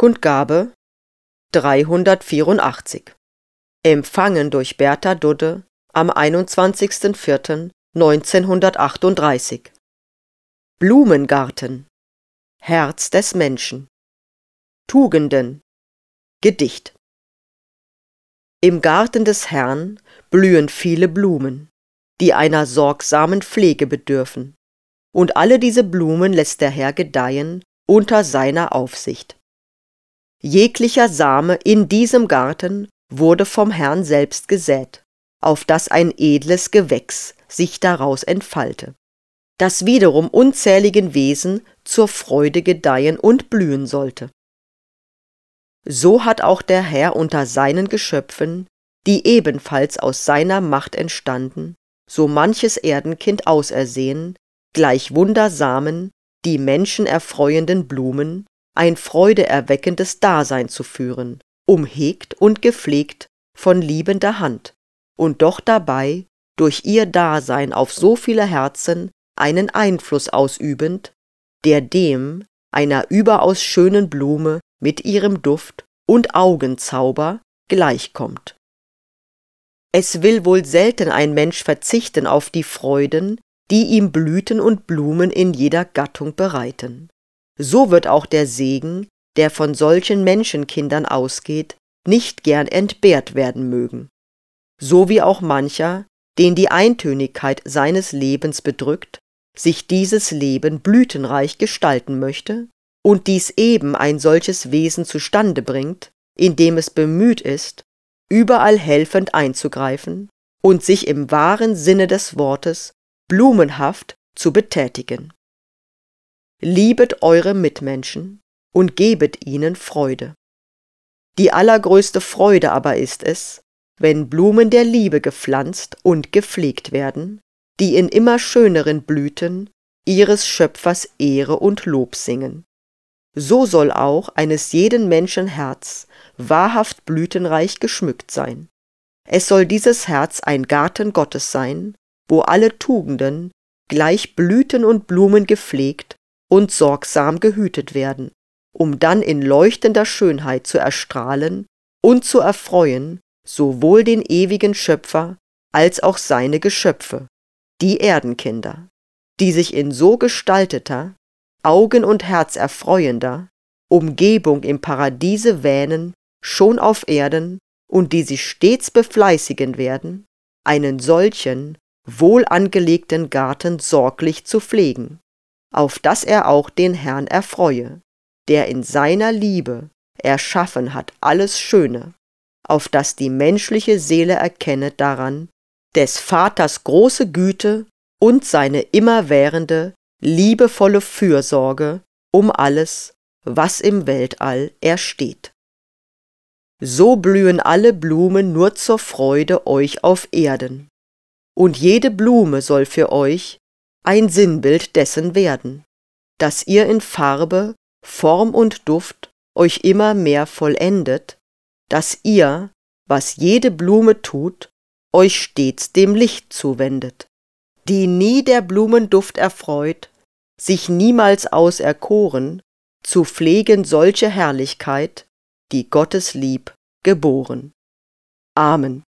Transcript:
Kundgabe 384. Empfangen durch Bertha Dudde am 21.04.1938. Blumengarten. Herz des Menschen. Tugenden. Gedicht. Im Garten des Herrn blühen viele Blumen, die einer sorgsamen Pflege bedürfen, und alle diese Blumen lässt der Herr gedeihen unter seiner Aufsicht. Jeglicher Same in diesem Garten wurde vom Herrn selbst gesät, auf dass ein edles Gewächs sich daraus entfalte, das wiederum unzähligen Wesen zur Freude gedeihen und blühen sollte. So hat auch der Herr unter seinen Geschöpfen, die ebenfalls aus seiner Macht entstanden, so manches Erdenkind ausersehen, gleich wundersamen, die Menschen erfreuenden Blumen, ein freudeerweckendes Dasein zu führen, umhegt und gepflegt von liebender Hand, und doch dabei durch ihr Dasein auf so viele Herzen einen Einfluss ausübend, der dem einer überaus schönen Blume mit ihrem Duft und Augenzauber gleichkommt. Es will wohl selten ein Mensch verzichten auf die Freuden, die ihm Blüten und Blumen in jeder Gattung bereiten. So wird auch der Segen, der von solchen Menschenkindern ausgeht, nicht gern entbehrt werden mögen. So wie auch mancher, den die Eintönigkeit seines Lebens bedrückt, sich dieses Leben blütenreich gestalten möchte und dies eben ein solches Wesen zustande bringt, indem es bemüht ist, überall helfend einzugreifen und sich im wahren Sinne des Wortes blumenhaft zu betätigen. Liebet eure Mitmenschen und gebet ihnen Freude. Die allergrößte Freude aber ist es, wenn Blumen der Liebe gepflanzt und gepflegt werden, die in immer schöneren Blüten ihres Schöpfers Ehre und Lob singen. So soll auch eines jeden Menschen Herz wahrhaft blütenreich geschmückt sein. Es soll dieses Herz ein Garten Gottes sein, wo alle Tugenden gleich Blüten und Blumen gepflegt und sorgsam gehütet werden, um dann in leuchtender Schönheit zu erstrahlen und zu erfreuen sowohl den ewigen Schöpfer als auch seine Geschöpfe, die Erdenkinder, die sich in so gestalteter, Augen- und Herz erfreuender Umgebung im Paradiese wähnen, schon auf Erden, und die sich stets befleißigen werden, einen solchen, wohl angelegten Garten sorglich zu pflegen, auf dass er auch den Herrn erfreue, der in seiner Liebe erschaffen hat alles Schöne, auf dass die menschliche Seele erkenne daran des Vaters große Güte und seine immerwährende, liebevolle Fürsorge um alles, was im Weltall ersteht. So blühen alle Blumen nur zur Freude euch auf Erden, und jede Blume soll für euch ein Sinnbild dessen werden, dass ihr in Farbe, Form und Duft euch immer mehr vollendet, dass ihr, was jede Blume tut, euch stets dem Licht zuwendet, die nie der Blumenduft erfreut, sich niemals auserkoren, zu pflegen solche Herrlichkeit, die Gottes lieb geboren. Amen.